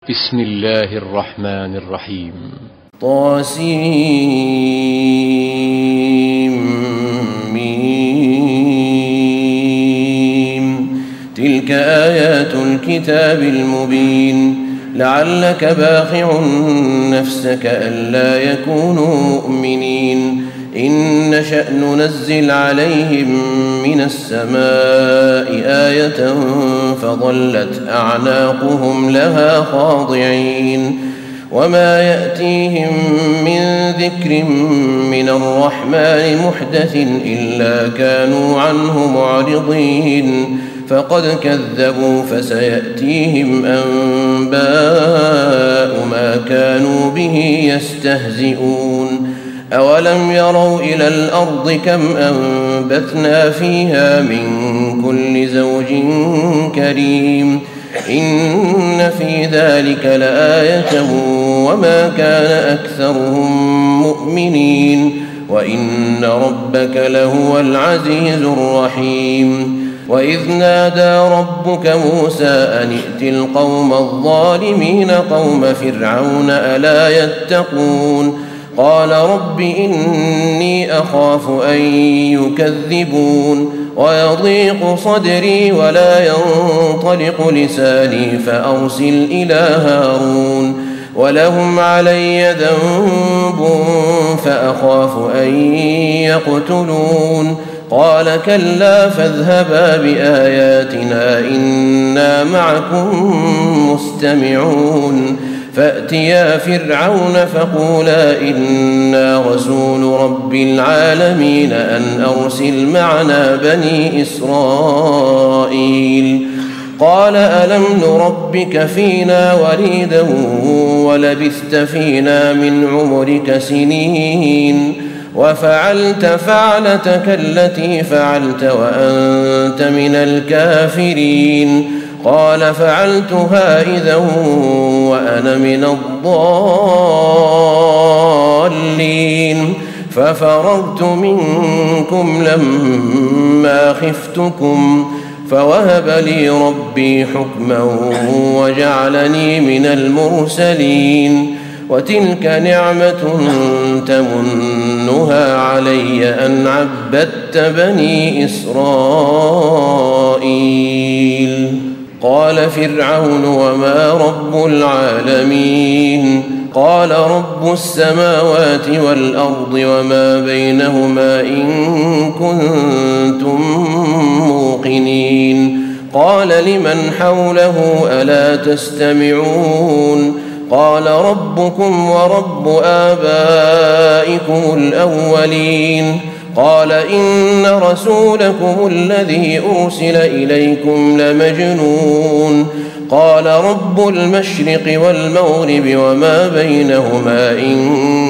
بسم الله الرحمن الرحيم. طاسيم. تلك آيات الكتاب المبين. لعلك باخع نفسك ألا يكونوا مؤمنين. إن نشأ ننزل عليهم من السماء آية فظلت أعناقهم لها خاضعين. وما يأتيهم من ذكر من الرحمن محدث إلا كانوا عنه معرضين. فقد كذبوا فسيأتيهم أنباء ما كانوا به يستهزئون. أولم يروا إلى الأرض كم أنبتنا فيها من كل زوج كريم. إن في ذلك لآية وما كان أكثرهم مؤمنين وإن ربك لهو العزيز الرحيم. وإذ نادى ربك موسى أن ائت القوم الظالمين قوم فرعون ألا يتقون. قال رب إني أخاف أن يكذبون ويضيق صدري ولا ينطلق لساني فأرسل إلى هارون ولهم علي ذنب فأخاف أن يقتلون. قال كلا فاذهبا بآياتنا إنا معكم مستمعون. فأتيا فرعون فقولا إنا رسول رب العالمين أن أرسل معنا بني إسرائيل. قال ألم نربك فينا وليدا ولبثت فينا من عمرك سنين وفعلت فعلتك التي فعلت وأنت من الكافرين. قال فعلتها إذا وأنا من الضالين ففررت منكم لما خفتكم فوهب لي ربي حكما وجعلني من المرسلين. وتلك نعمة تمنها علي أن عبدت بني إسرائيل. قال فرعون وما رب العالمين. قال رب السماوات والأرض وما بينهما إن كنتم موقنين. قال لمن حوله ألا تستمعون. قال ربكم ورب آبائكم الأولين. قال إن رسولكم الذي أرسل إليكم لمجنون. قال رب المشرق والمغرب وما بينهما إن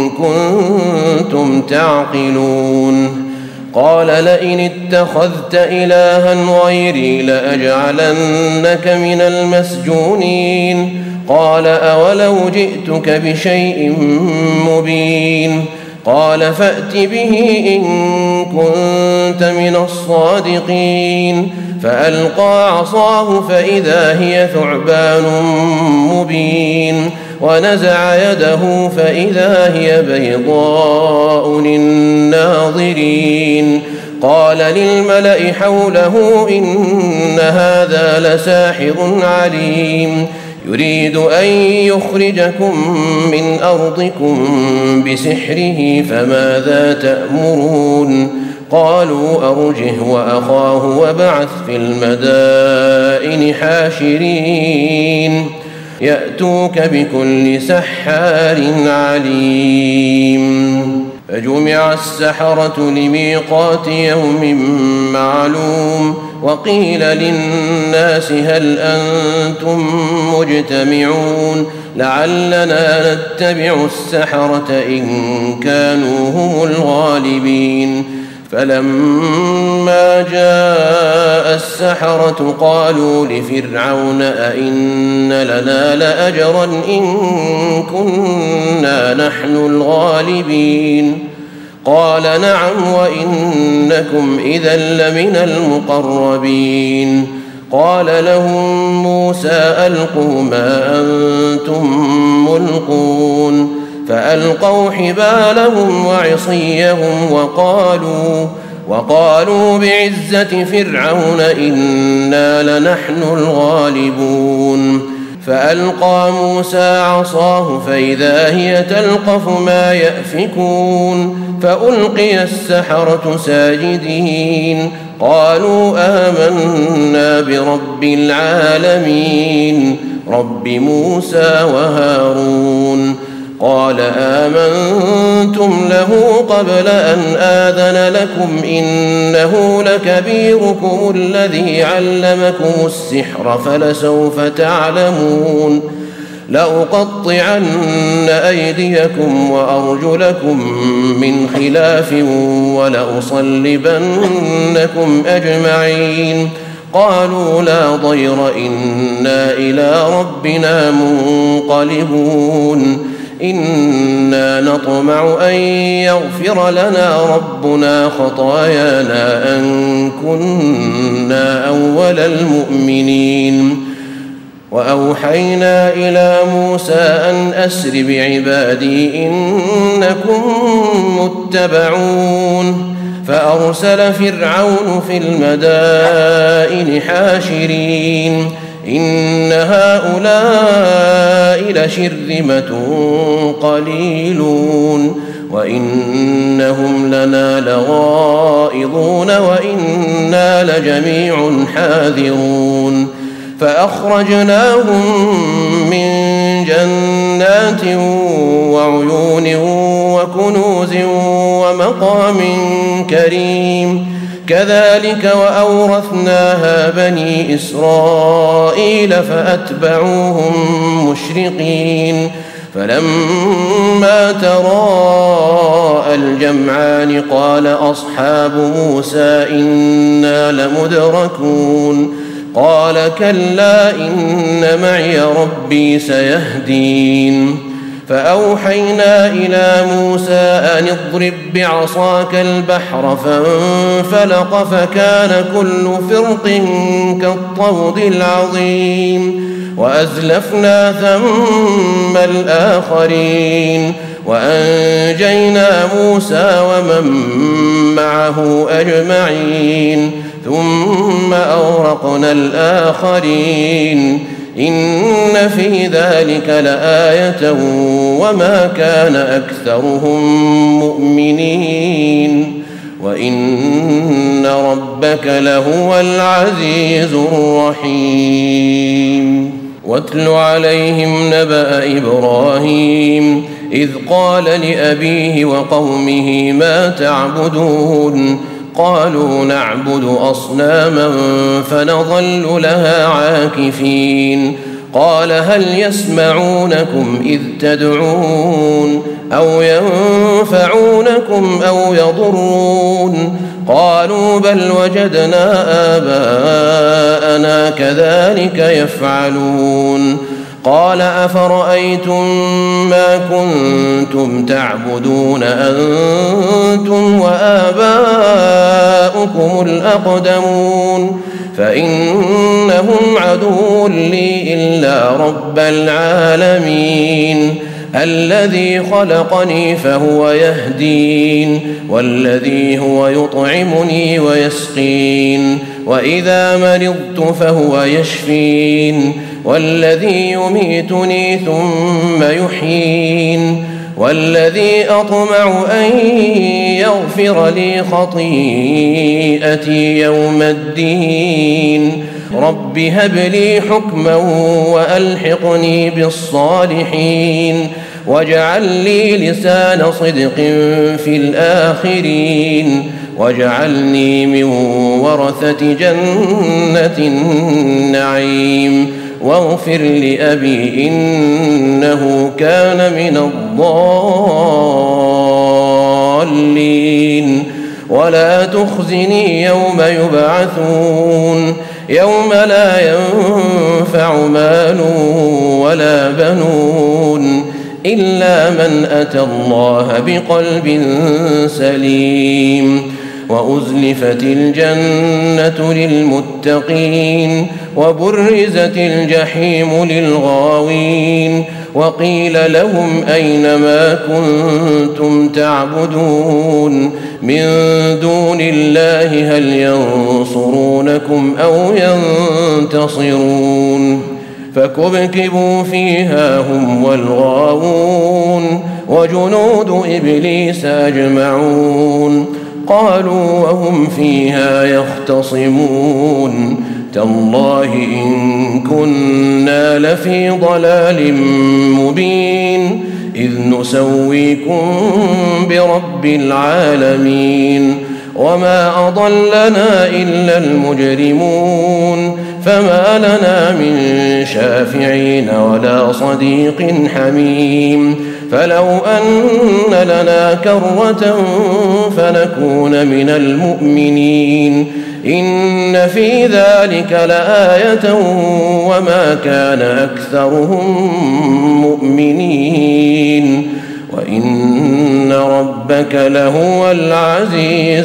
كنتم تعقلون. قال لئن اتخذت إلها غيري لأجعلنك من المسجونين. قال أولو جئتك بشيء مبين. قال فأت به إن كنت من الصادقين. فألقى عصاه فإذا هي ثعبان مبين ونزع يده فإذا هي بيضاء للناظرين. قال للملأ حوله إن هذا لساحر عليم يريد أن يخرجكم من أرضكم بسحره فماذا تأمرون. قالوا أرجه وأخاه وابعث في المدائن حاشرين يأتوك بكل سحار عليم. فجمع السحرة لميقات يوم معلوم. وقيل للناس هل أنتم مجتمعون لعلنا نتبع السحرة إن كانوا هم الغالبين. فلما جاء السحرة قالوا لفرعون أئن لنا لأجرا إن كنا نحن الغالبين. قال نعم وإنكم إذا لمن المقربين. قال لهم موسى ألقوا ما أنتم فألقوا حبالهم وعصيهم وقالوا بعزة فرعون إنا لنحن الغالبون. فألقى موسى عصاه فإذا هي تلقف ما يأفكون فألقي السحرة ساجدين قالوا آمنا برب العالمين رب موسى وهارون. قال آمنتم له قبل أن آذن لكم إنه لكبيركم الذي علمكم السحر فلسوف تعلمون لأقطعن أيديكم وأرجلكم من خلاف ولأصلبنكم أجمعين. قالوا لا ضير إنا إلى ربنا منقلبون إنا نطمع أن يغفر لنا ربنا خطايانا أن كنا أول المؤمنين. وأوحينا إلى موسى أن أسر بعبادي إنكم متبعون. فأرسل فرعون في المدائن حاشرين إن هؤلاء لشرذمة قليلون وإنهم لنا لغائظون وإنا لجميع حاذرون. فأخرجناهم من جنات وعيون وكنوز ومقام كريم كذلك وأورثناها بني إسرائيل فأتبعوهم مشرقين. فلما تراءى الجمعان قال أصحاب موسى إنا لمدركون قال كلا إن معي ربي سيهدين. فأوحينا إلى موسى أن اضرب بعصاك البحر فانفلق فكان كل فرق كالطود العظيم وأزلفنا ثم الآخرين وأنجينا موسى ومن معه أجمعين ثم أغرقنا الآخرين إن في ذلك لآية وما كان أكثرهم مؤمنين وإن ربك لهو العزيز الرحيم. واتل عليهم نبأ إبراهيم إذ قال لأبيه وقومه ما تعبدون قالوا نعبد أصناما فنظل لها عاكفين. قال هل يسمعونكم إذ تدعون أو ينفعونكم أو يضرون قالوا بل وجدنا آباءنا كذلك يفعلون. قال أفرأيتم ما كنتم تعبدون أنتم وآباؤكم الأقدمون فإنهم عدو لي إلا رب العالمين الذي خلقني فهو يهدين والذي هو يطعمني ويسقين وإذا مرضت فهو يشفين والذي يميتني ثم يحيين والذي أطمع أن يغفر لي خطيئتي يوم الدين. رب هب لي حكما وألحقني بالصالحين واجعل لي لسان صدق في الآخرين واجعلني من ورثة جنة النعيم واغفر لأبي إنه كان من الضالين ولا تخزني يوم يبعثون يوم لا ينفع مال ولا بنون إلا من أتى الله بقلب سليم. وأزلفت الجنة للمتقين وبرزت الجحيم للغاوين وقيل لهم أين ما كنتم تعبدون من دون الله هل ينصرونكم أو ينتصرون فكبكبوا فيها هم والغاوون وجنود إبليس أجمعون قالوا وهم فيها يختصمون تالله إن كنا لفي ضلال مبين إذ نسويكم برب العالمين وما أضلنا إلا المجرمون فما لنا من شافعين ولا صديق حميم فلو أن لنا كرة فنكون من المؤمنين إن في ذلك لآية وما كان أكثرهم مؤمنين وإن ربك لهو العزيز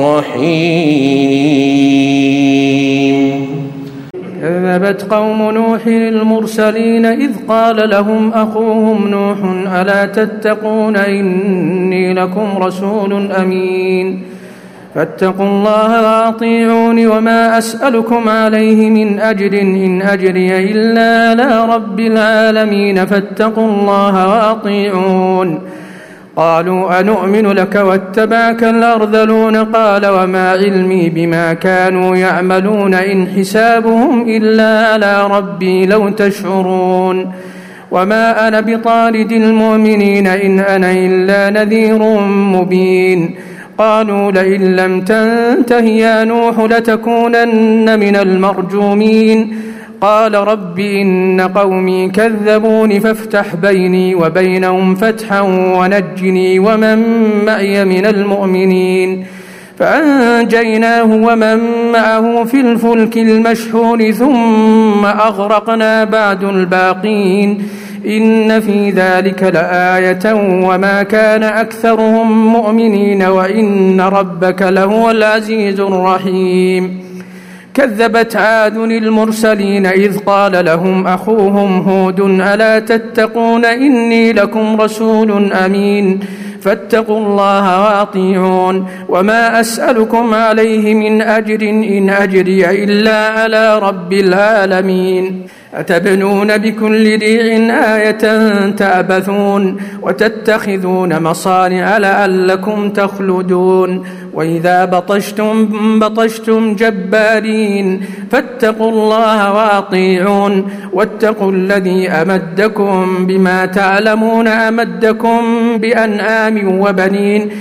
الرحيم. كذبت قوم نوح المرسلين إذ قال لهم أخوهم نوح ألا تتقون إني لكم رسول أمين فاتقوا الله وأطيعون وما أسألكم عليه من أجر إن أجري إلا على رب العالمين فاتقوا الله وأطيعون قالوا أنؤمن لك واتبعك الأرذلون قال وما علمي بما كانوا يعملون إن حسابهم إلا على ربي لو تشعرون وما أنا بطارد المؤمنين إن أنا إلا نذير مبين قالوا لئن لم تنته يا نوح لتكونن من المرجومين قال رب إن قومي كذبون فافتح بيني وبينهم فتحا ونجني ومن معي من المؤمنين فأنجيناه ومن معه في الفلك المشحون ثم أغرقنا بعد الباقين إن في ذلك لآية وما كان أكثرهم مؤمنين وإن ربك لهو العزيز الرحيم. كذبت عاد المرسلين إذ قال لهم أخوهم هود ألا تتقون إني لكم رسول أمين فاتقوا الله وأطيعون وما أسألكم عليه من أجر إن أجري إلا على رب العالمين أتبنون بكل ريع آية تعبثون وتتخذون مصانع لعلكم تخلدون وإذا بطشتم جبارين فاتقوا الله وأطيعون واتقوا الذي أمدكم بما تعلمون أمدكم بأنعام وبنين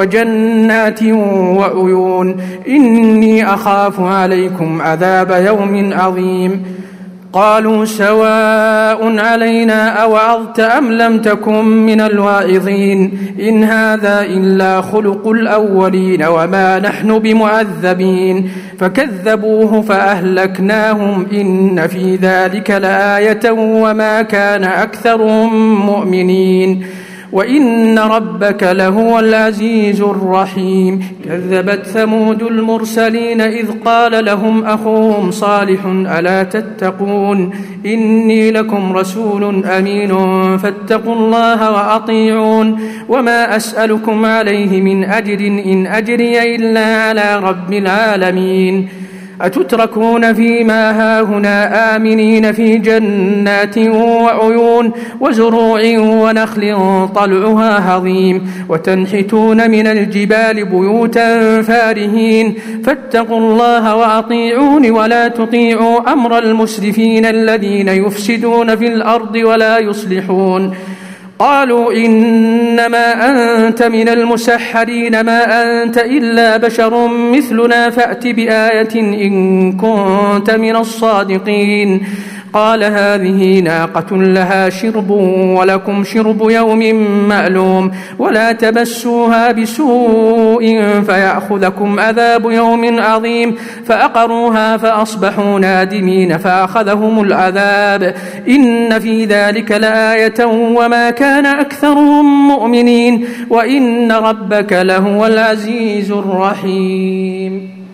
وجنات وعيون إني أخاف عليكم عذاب يوم عظيم قالوا سواء علينا أوعظت أم لم تكن من الواعظين إن هذا إلا خلق الأولين وما نحن بمعذبين فكذبوه فأهلكناهم إن في ذلك لآية وما كان أكثرهم مؤمنين وإن ربك لهو العزيز الرحيم. كذبت ثمود المرسلين إذ قال لهم أخوهم صالح ألا تتقون إني لكم رسول أمين فاتقوا الله وأطيعون وما أسألكم عليه من أجر إن أجري إلا على رب العالمين أتتركون فيما هاهنا آمنين في جنات وعيون وزروع ونخل طلعها هضيم وتنحتون من الجبال بيوتا فارهين فاتقوا الله وأطيعون ولا تطيعوا أمر المسرفين الذين يفسدون في الأرض ولا يصلحون قالوا إنما أنت من المسحرين ما أنت إلا بشر مثلنا فأت بآية إن كنت من الصادقين قال هذه ناقة لها شرب ولكم شرب يوم معلوم ولا تمسوها بسوء فيأخذكم عذاب يوم عظيم فأقروها فأصبحوا نادمين فأخذهم العذاب إن في ذلك لآية وما كان أكثرهم مؤمنين وإن ربك لهو العزيز الرحيم.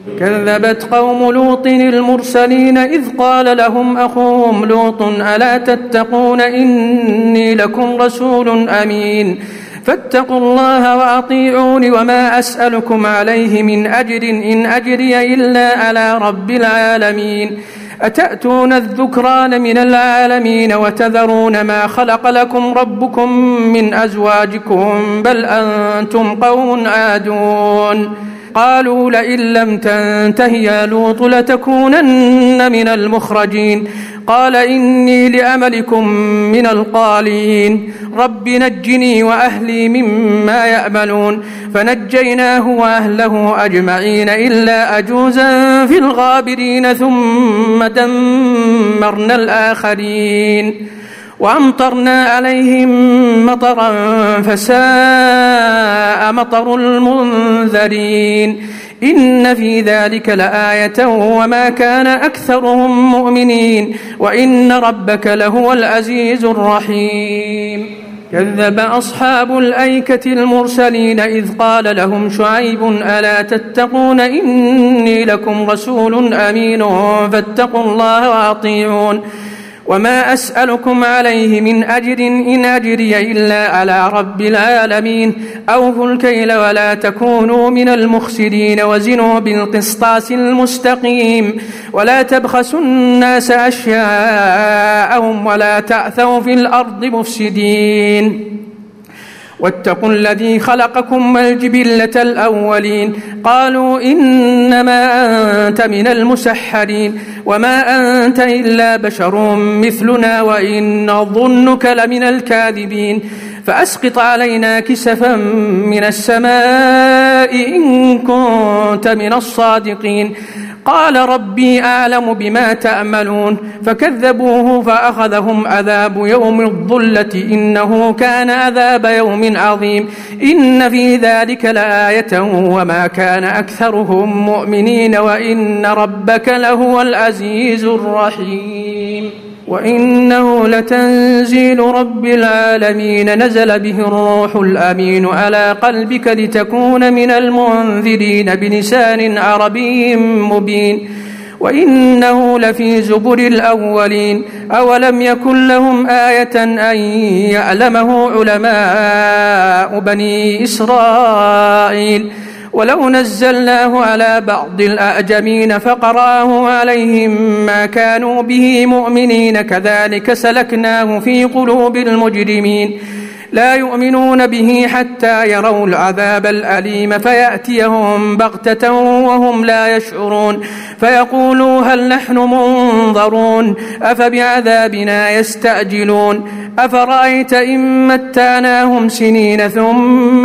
كذبت قوم لوط المرسلين إذ قال لهم أخوهم لوط ألا تتقون إني لكم رسول أمين فاتقوا الله وأطيعون وما أسألكم عليه من أجر إن أجري إلا على رب العالمين أتأتون الذكران من العالمين وتذرون ما خلق لكم ربكم من أزواجكم بل أنتم قوم عادون قالوا لئن لم تنته يا لوط لتكونن من المخرجين قال إني لأملكم من القالين رب نجني وأهلي مما يأملون فنجيناه وأهله أجمعين إلا أجوزا في الغابرين ثم دمرنا الآخرين وأمطرنا عليهم مطرا فساء مطر المنذرين إن في ذلك لآية وما كان أكثرهم مؤمنين وإن ربك لهو العزيز الرحيم كذب أصحاب الأيكة المرسلين إذ قال لهم شعيب ألا تتقون إني لكم رسول أمين فاتقوا الله وأطيعون وما أسألكم عليه من أجر إن أجري إلا على رب العالمين أوفوا الكيل ولا تكونوا من المخسرين وزنوا بالقسطاس المستقيم ولا تبخسوا الناس أشياءهم ولا تعثوا في الأرض مفسدين واتقوا الذي خلقكم والجبلة الأولين قالوا إنما أنت من المسحرين وما أنت إلا بشر مثلنا وإن نظنك لمن الكاذبين فأسقط علينا كسفا من السماء إن كنت من الصادقين قال ربي أعلم بما تأملون فكذبوه فأخذهم عذاب يوم الظلة إنه كان عذاب يوم عظيم إن في ذلك لآية وما كان أكثرهم مؤمنين وإن ربك لهو العزيز الرحيم وإنه لتنزيل رب العالمين نزل به الروح الأمين على قلبك لتكون من المنذرين بلسان عربي مبين وإنه لفي زبر الأولين أولم يكن لهم آية أن يعلمه علماء بني إسرائيل ولو نزلناه على بعض الأعجمين فقرأه عليهم ما كانوا به مؤمنين كذلك سلكناه في قلوب المجرمين لا يؤمنون به حتى يروا العذاب الأليم فيأتيهم بغتة وهم لا يشعرون فيقولوا هل نحن منظرون أفبعذابنا يستعجلون أفرأيت إن متعناهم سنين ثم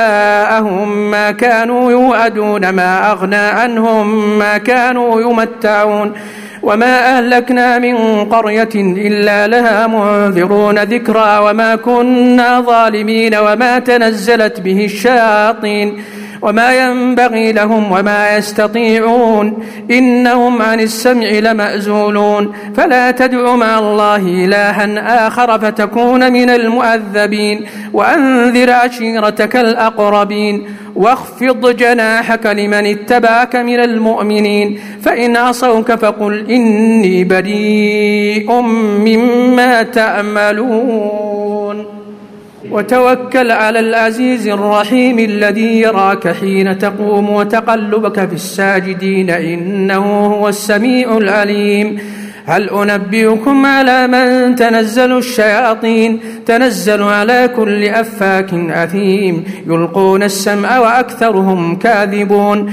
جاءهم ما كانوا يوعدون ما أغنى عنهم ما كانوا يمتعون وما أهلكنا من قرية إلا لها منذرون ذكرى وما كنا ظالمين وما تنزلت به الشياطين وما ينبغي لهم وما يستطيعون إنهم عن السمع لمأزولون فلا تدع مع الله إلها آخر فتكون من المؤذبين وأنذر عشيرتك الأقربين واخفض جناحك لمن اتبعك من المؤمنين فإن عصوك فقل إني بريء مما تأملون وتوكل على العزيز الرحيم الذي يراك حين تقوم وتقلبك في الساجدين إنه هو السميع العليم هل أنبئكم على من تنزل الشياطين تنزل على كل أفاك أثيم يلقون السمع وأكثرهم كاذبون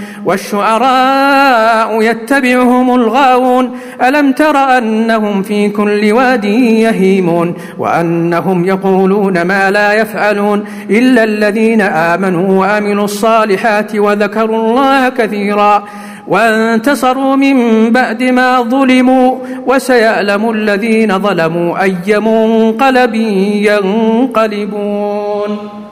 والشعراء يتبعهم الغاوون ألم تر أنهم في كل واد يهيمون وأنهم يقولون ما لا يفعلون إلا الذين آمنوا وعملوا الصالحات وذكروا الله كثيرا وانتصروا من بعد ما ظلموا وسيعلم الذين ظلموا أي منقلب ينقلبون